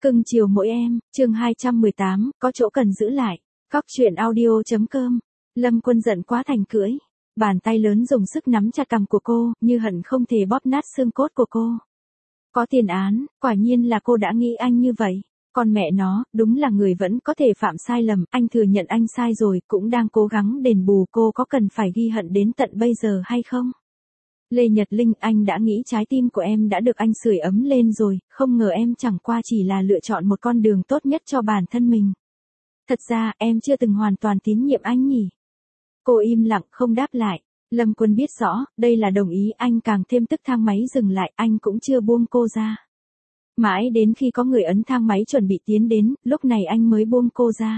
Cưng chiều mỗi em, chương 218, có chỗ cần giữ lại. Cóc truyện audio.com. Lâm Quân giận quá thành cưỡi. Bàn tay lớn dùng sức nắm chặt cằm của cô, như hận không thể bóp nát xương cốt của cô. Có tiền án, quả nhiên là cô đã nghĩ anh như vậy. Còn mẹ nó, đúng là người vẫn có thể phạm sai lầm, anh thừa nhận anh sai rồi, cũng đang cố gắng đền bù, cô có cần phải ghi hận đến tận bây giờ hay không? Lê Nhật Linh, anh đã nghĩ trái tim của em đã được anh sưởi ấm lên rồi, không ngờ em chẳng qua chỉ là lựa chọn một con đường tốt nhất cho bản thân mình. Thật ra, em chưa từng hoàn toàn tín nhiệm anh nhỉ? Cô im lặng không đáp lại. Lâm Quân biết rõ, đây là đồng ý, anh càng thêm tức thang máy dừng lại, anh cũng chưa buông cô ra. Mãi đến khi có người ấn thang máy chuẩn bị tiến đến, lúc này anh mới buông cô ra.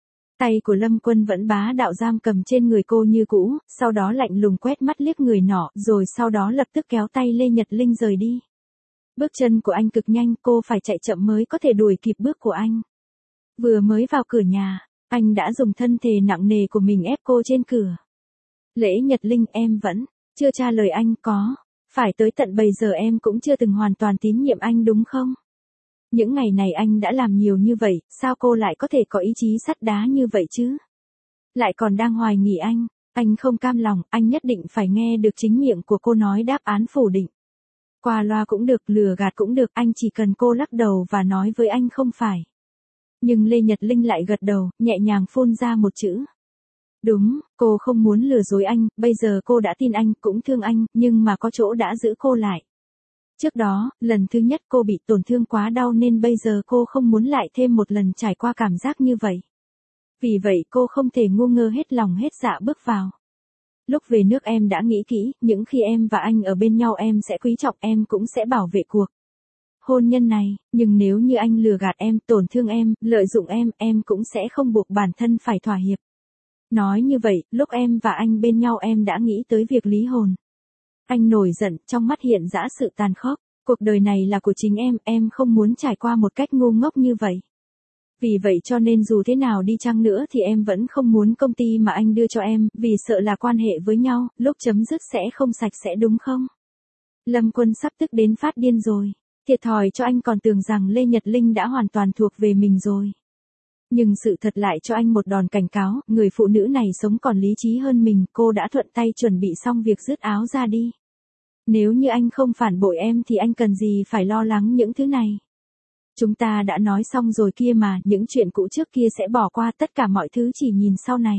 Tay của Lâm Quân vẫn bá đạo giam cầm trên người cô như cũ, sau đó lạnh lùng quét mắt liếc người nọ, rồi sau đó lập tức kéo tay Lê Nhật Linh rời đi. Bước chân của anh cực nhanh, cô phải chạy chậm mới có thể đuổi kịp bước của anh. Vừa mới vào cửa nhà, anh đã dùng thân thể nặng nề của mình ép cô trên cửa. Lễ Nhật Linh, em vẫn chưa trả lời anh, có phải tới tận bây giờ em cũng chưa từng hoàn toàn tín nhiệm anh đúng không? Những ngày này anh đã làm nhiều như vậy, sao cô lại có thể có ý chí sắt đá như vậy chứ? Lại còn đang hoài nghi anh không cam lòng, anh nhất định phải nghe được chính miệng của cô nói đáp án phủ định. Qua loa cũng được, lừa gạt cũng được, anh chỉ cần cô lắc đầu và nói với anh không phải. Nhưng Lê Nhật Linh lại gật đầu, nhẹ nhàng phun ra một chữ. Đúng, cô không muốn lừa dối anh, bây giờ cô đã tin anh, cũng thương anh, nhưng mà có chỗ đã giữ cô lại. Trước đó, lần thứ nhất cô bị tổn thương quá đau nên bây giờ cô không muốn lại thêm một lần trải qua cảm giác như vậy. Vì vậy cô không thể ngu ngơ hết lòng hết dạ bước vào. Lúc về nước em đã nghĩ kỹ, những khi em và anh ở bên nhau em sẽ quý trọng, em cũng sẽ bảo vệ cuộc hôn nhân này, nhưng nếu như anh lừa gạt em, tổn thương em, lợi dụng em cũng sẽ không buộc bản thân phải thỏa hiệp. Nói như vậy, lúc em và anh bên nhau em đã nghĩ tới việc ly hôn. Anh nổi giận, trong mắt hiện dã sự tàn khốc. Cuộc đời này là của chính em không muốn trải qua một cách ngu ngốc như vậy. Vì vậy cho nên dù thế nào đi chăng nữa thì em vẫn không muốn công ty mà anh đưa cho em, vì sợ là quan hệ với nhau, lúc chấm dứt sẽ không sạch sẽ đúng không? Lâm Quân sắp tức đến phát điên rồi. Thiệt thòi cho anh còn tưởng rằng Lê Nhật Linh đã hoàn toàn thuộc về mình rồi. Nhưng sự thật lại cho anh một đòn cảnh cáo, người phụ nữ này sống còn lý trí hơn mình, cô đã thuận tay chuẩn bị xong việc dứt áo ra đi. Nếu như anh không phản bội em thì anh cần gì phải lo lắng những thứ này. Chúng ta đã nói xong rồi kia mà, những chuyện cũ trước kia sẽ bỏ qua, tất cả mọi thứ chỉ nhìn sau này.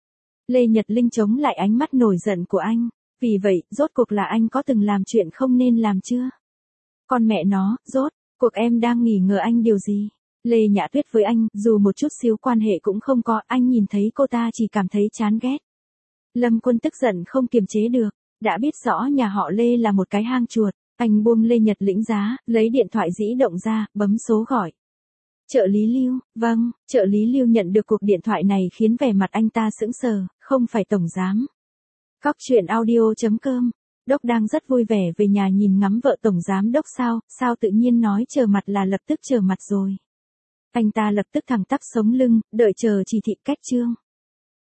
Lê Nhật Linh chống lại ánh mắt nổi giận của anh. Vì vậy, rốt cuộc là anh có từng làm chuyện không nên làm chưa? Con mẹ nó, rốt cuộc em đang nghi ngờ anh điều gì? Lê Nhã Tuyết với anh, dù một chút xíu quan hệ cũng không có, anh nhìn thấy cô ta chỉ cảm thấy chán ghét. Lâm Quân tức giận không kiềm chế được, đã biết rõ nhà họ Lê là một cái hang chuột, anh buông Lê Nhật Lĩnh giá, lấy điện thoại di động ra, bấm số gọi. Trợ lý Lưu, vâng, trợ lý Lưu nhận được cuộc điện thoại này khiến vẻ mặt anh ta sững sờ, không phải tổng giám. Cóc truyện audio.com. Đốc đang rất vui vẻ về nhà nhìn ngắm vợ tổng giám đốc sao tự nhiên nói chờ mặt là lập tức chờ mặt rồi. Anh ta lập tức thẳng tắp sống lưng, đợi chờ chỉ thị cách chương.